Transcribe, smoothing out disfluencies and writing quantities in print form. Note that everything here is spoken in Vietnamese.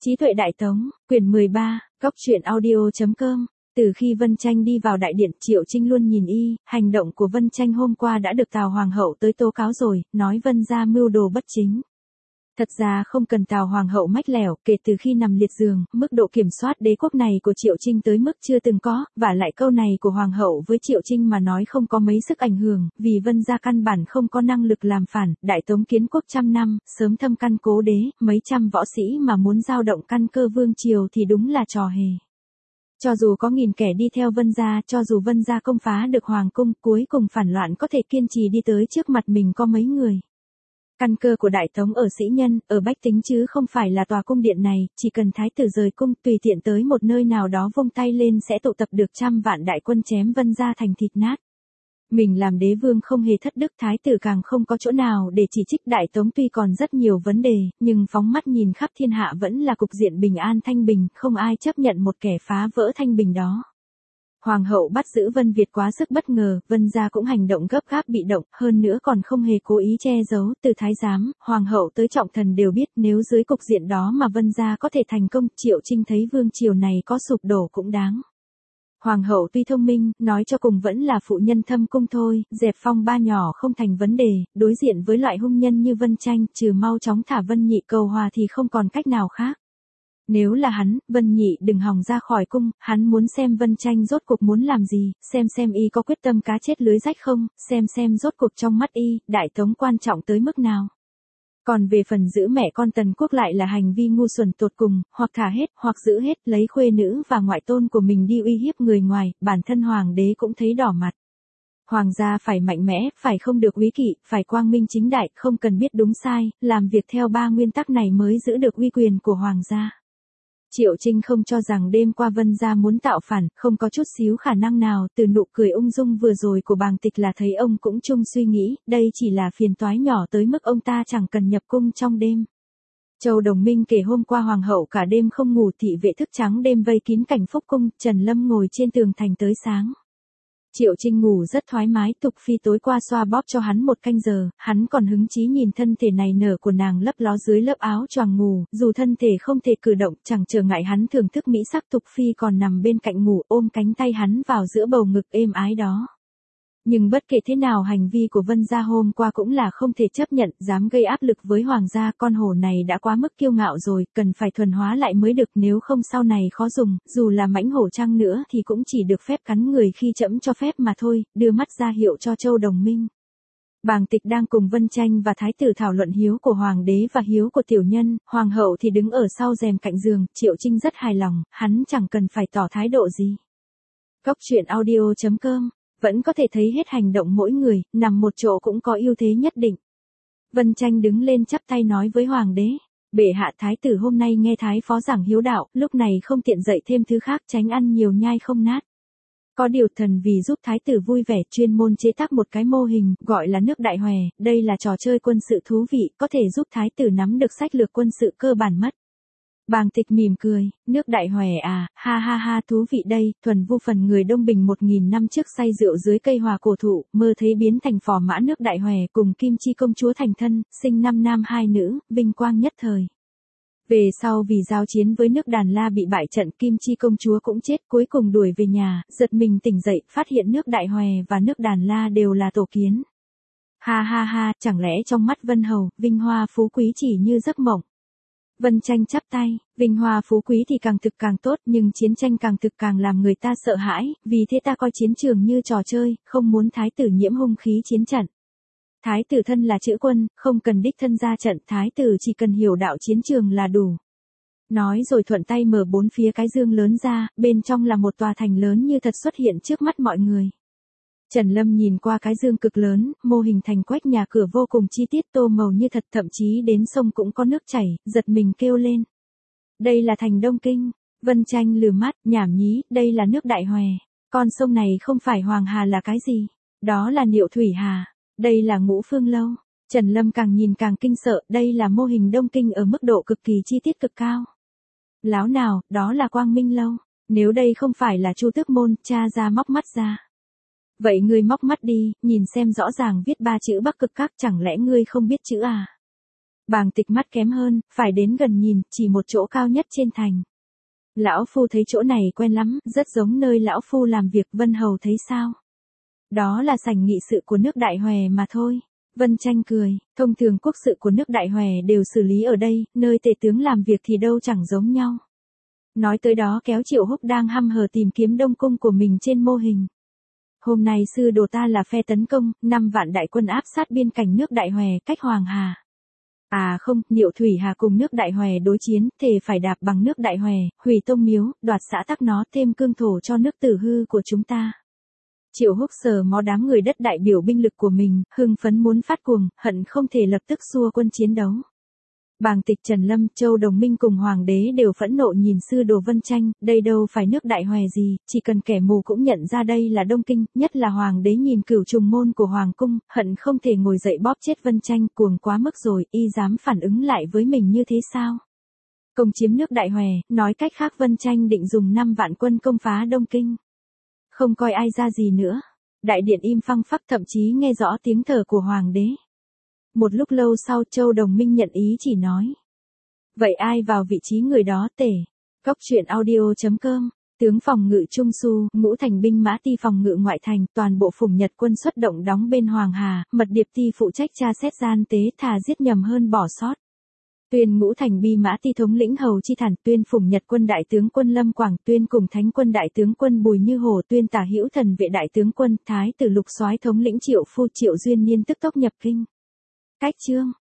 Trí tuệ Đại Tống, quyển 13, Góc truyện audio.com. Từ khi Vân Tranh đi vào đại điện, Triệu Trinh luôn nhìn hành động của Vân Tranh hôm qua đã được Tào Hoàng hậu tới tố cáo rồi, nói Vân gia mưu đồ bất chính. Thật ra không cần Tào Hoàng hậu mách lẻo, kể từ khi nằm liệt giường, mức độ kiểm soát đế quốc này của Triệu Trinh tới mức chưa từng có, và lại câu này của Hoàng hậu với Triệu Trinh mà nói không có mấy sức ảnh hưởng, vì Vân gia căn bản không có năng lực làm phản, Đại Tống kiến quốc trăm năm, sớm thâm căn cố đế, mấy trăm võ sĩ mà muốn giao động căn cơ vương triều thì đúng là trò hề. Cho dù có nghìn kẻ đi theo Vân gia, cho dù Vân gia công phá được hoàng cung, cuối cùng phản loạn có thể kiên trì đi tới trước mặt mình có mấy người. Căn cơ của Đại Tống ở sĩ nhân, ở bách tính chứ không phải là tòa cung điện này, chỉ cần thái tử rời cung tùy tiện tới một nơi nào đó vung tay lên sẽ tụ tập được trăm vạn đại quân chém Vân gia thành thịt nát. Mình làm đế vương không hề thất đức, thái tử càng không có chỗ nào để chỉ trích. Đại Tống tuy còn rất nhiều vấn đề, nhưng phóng mắt nhìn khắp thiên hạ vẫn là cục diện bình an thanh bình, không ai chấp nhận một kẻ phá vỡ thanh bình đó. Hoàng hậu bắt giữ Vân Việt quá sức bất ngờ, Vân gia cũng hành động gấp gáp bị động, hơn nữa còn không hề cố ý che giấu, từ thái giám, hoàng hậu tới trọng thần đều biết, nếu dưới cục diện đó mà Vân gia có thể thành công, Triệu Trinh thấy vương triều này có sụp đổ cũng đáng. Hoàng hậu tuy thông minh, nói cho cùng vẫn là phụ nhân thâm cung thôi, dẹp phong ba nhỏ không thành vấn đề, đối diện với loại hung nhân như Vân Tranh, trừ mau chóng thả Vân Nhị cầu hòa thì không còn cách nào khác. Nếu là hắn, Vân Nhị đừng hòng ra khỏi cung, hắn muốn xem Vân Tranh rốt cuộc muốn làm gì, xem y có quyết tâm cá chết lưới rách không, xem rốt cuộc trong mắt y, Đại Tống quan trọng tới mức nào. Còn về phần giữ mẹ con Tần Quốc lại là hành vi ngu xuẩn tột cùng, hoặc thả hết, hoặc giữ hết, lấy khuê nữ và ngoại tôn của mình đi uy hiếp người ngoài, bản thân hoàng đế cũng thấy đỏ mặt. Hoàng gia phải mạnh mẽ, phải không được úy kỵ, phải quang minh chính đại, không cần biết đúng sai, làm việc theo ba nguyên tắc này mới giữ được uy quyền của hoàng gia. Triệu Trinh không cho rằng đêm qua Vân gia muốn tạo phản, không có chút xíu khả năng nào, từ nụ cười ung dung vừa rồi của Bàng Tịch là thấy ông cũng chung suy nghĩ, đây chỉ là phiền toái nhỏ tới mức ông ta chẳng cần nhập cung trong đêm. Châu Đồng Minh kể hôm qua hoàng hậu cả đêm không ngủ, thị vệ thức trắng đêm vây kín cảnh phúc cung, Trần Lâm ngồi trên tường thành tới sáng. Triệu Trinh ngủ rất thoải mái, Tục Phi tối qua xoa bóp cho hắn một canh giờ, hắn còn hứng chí nhìn thân thể này nở của nàng lấp ló dưới lớp áo choàng ngủ, dù thân thể không thể cử động, chẳng trở ngại hắn thưởng thức mỹ sắc. Tục Phi còn nằm bên cạnh ngủ, ôm cánh tay hắn vào giữa bầu ngực êm ái đó. Nhưng bất kể thế nào hành vi của Vân gia hôm qua cũng là không thể chấp nhận, dám gây áp lực với hoàng gia, con hổ này đã quá mức kiêu ngạo rồi, cần phải thuần hóa lại mới được, nếu không sau này khó dùng, dù là mãnh hổ chăng nữa thì cũng chỉ được phép cắn người khi trẫm cho phép mà thôi, đưa mắt ra hiệu cho Châu Đồng Minh. Bàng Tịch đang cùng Vân Tranh và thái tử thảo luận hiếu của hoàng đế và hiếu của tiểu nhân, hoàng hậu thì đứng ở sau rèm cạnh giường, Triệu Trinh rất hài lòng, hắn chẳng cần phải tỏ thái độ gì. Góc truyện audio.com vẫn có thể thấy hết hành động mỗi người, nằm một chỗ cũng có ưu thế nhất định. Vân Tranh đứng lên chắp tay nói với hoàng đế, bệ hạ, thái tử hôm nay nghe thái phó giảng hiếu đạo, lúc này không tiện dạy thêm thứ khác, tránh ăn nhiều nhai không nát. Có điều thần vì giúp thái tử vui vẻ chuyên môn chế tác một cái mô hình, gọi là nước Đại Hòe, đây là trò chơi quân sự thú vị, có thể giúp thái tử nắm được sách lược quân sự cơ bản mất. Bàng Tịch mỉm cười, nước Đại Hòe à, ha ha ha, thú vị đây, thuần vu phần người Đông Bình 1000 năm trước say rượu dưới cây hòa cổ thụ, mơ thấy biến thành phò mã nước Đại Hòe cùng Kim Chi công chúa thành thân, sinh 5 nam 2 nữ, vinh quang nhất thời. Về sau vì giao chiến với nước Đàn La bị bại trận, Kim Chi công chúa cũng chết, cuối cùng đuổi về nhà, giật mình tỉnh dậy, phát hiện nước Đại Hòe và nước Đàn La đều là tổ kiến. Ha ha ha, chẳng lẽ trong mắt Vân Hầu, vinh hoa phú quý chỉ như giấc mộng. Vân Tranh chắp tay, vinh hoa phú quý thì càng thực càng tốt, nhưng chiến tranh càng thực càng làm người ta sợ hãi, vì thế ta coi chiến trường như trò chơi, không muốn thái tử nhiễm hung khí chiến trận. Thái tử thân là chữ quân, không cần đích thân ra trận, thái tử chỉ cần hiểu đạo chiến trường là đủ. Nói rồi thuận tay mở bốn phía cái dương lớn ra, bên trong là một tòa thành lớn như thật xuất hiện trước mắt mọi người. Trần Lâm nhìn qua cái dương cực lớn, mô hình thành quách nhà cửa vô cùng chi tiết, tô màu như thật, thậm chí đến sông cũng có nước chảy, giật mình kêu lên. Đây là thành Đông Kinh. Vân Tranh lườm mắt, nhảm nhí, đây là nước Đại Hòe. Con sông này không phải Hoàng Hà là cái gì? Đó là Niệu Thủy Hà. Đây là Ngũ Phương Lâu. Trần Lâm càng nhìn càng kinh sợ, đây là mô hình Đông Kinh ở mức độ cực kỳ chi tiết cực cao. Láo nào, đó là Quang Minh Lâu. Nếu đây không phải là Chu Tước Môn, cha ra móc mắt ra. Vậy ngươi móc mắt đi, nhìn xem rõ ràng viết 3 chữ Bắc Cực Các, chẳng lẽ ngươi không biết chữ à? Bàng Tịch mắt kém hơn, phải đến gần nhìn, chỉ một chỗ cao nhất trên thành. Lão phu thấy chỗ này quen lắm, rất giống nơi lão phu làm việc. Vân hầu thấy sao? Đó là sảnh nghị sự của nước Đại Hòe mà thôi. Vân Tranh cười, thông thường quốc sự của nước Đại Hòe đều xử lý ở đây, nơi tể tướng làm việc thì đâu chẳng giống nhau. Nói tới đó kéo Triệu Húc đang hăm hở tìm kiếm đông cung của mình trên mô hình. Hôm nay sư đồ ta là phe tấn công, 5 vạn đại quân áp sát biên cảnh nước Đại Hòe, cách Hoàng Hà. À không, Niệu Thủy Hà cùng nước Đại Hòe đối chiến, thề phải đạp bằng nước Đại Hòe, hủy tông miếu, đoạt xã tắc nó, thêm cương thổ cho nước Tử Hư của chúng ta. Triệu Húc sờ mó đám người đất đại biểu binh lực của mình, hưng phấn muốn phát cuồng, hận không thể lập tức xua quân chiến đấu. Bàng Tịch, Trần Lâm, Châu Đồng Minh cùng Hoàng đế đều phẫn nộ nhìn sư đồ Vân Tranh, đây đâu phải nước Đại Hòe gì, chỉ cần kẻ mù cũng nhận ra đây là Đông Kinh, nhất là Hoàng đế nhìn Cửu Trùng môn của Hoàng cung, hận không thể ngồi dậy bóp chết Vân Tranh, cuồng quá mức rồi, y dám phản ứng lại với mình như thế sao? Công chiếm nước Đại Hòe, nói cách khác Vân Tranh định dùng 5 vạn quân công phá Đông Kinh. Không coi ai ra gì nữa. Đại điện im phăng phắc, thậm chí nghe rõ tiếng thở của Hoàng đế. Một lúc lâu sau Châu Đồng Minh nhận ý chỉ nói. Vậy ai vào vị trí người đó tể? Cóc truyện audio.com. Tướng phòng ngự Trung Su, Ngũ Thành binh mã ti phòng ngự ngoại thành, toàn bộ Phùng Nhật quân xuất động đóng bên Hoàng Hà, mật điệp ti phụ trách tra xét gian tế, thà giết nhầm hơn bỏ sót. Tuyên Ngũ Thành bi mã ti thống lĩnh Hầu Chi Thản, tuyên Phùng Nhật quân đại tướng quân Lâm Quảng, tuyên cùng Thánh quân đại tướng quân Bùi Như Hổ, tuyên Tả Hữu Thần vệ đại tướng quân Thái tử Lục soái thống lĩnh Triệu Phu Triệu Duyên Niên tức tốc nhập kinh. Cách chương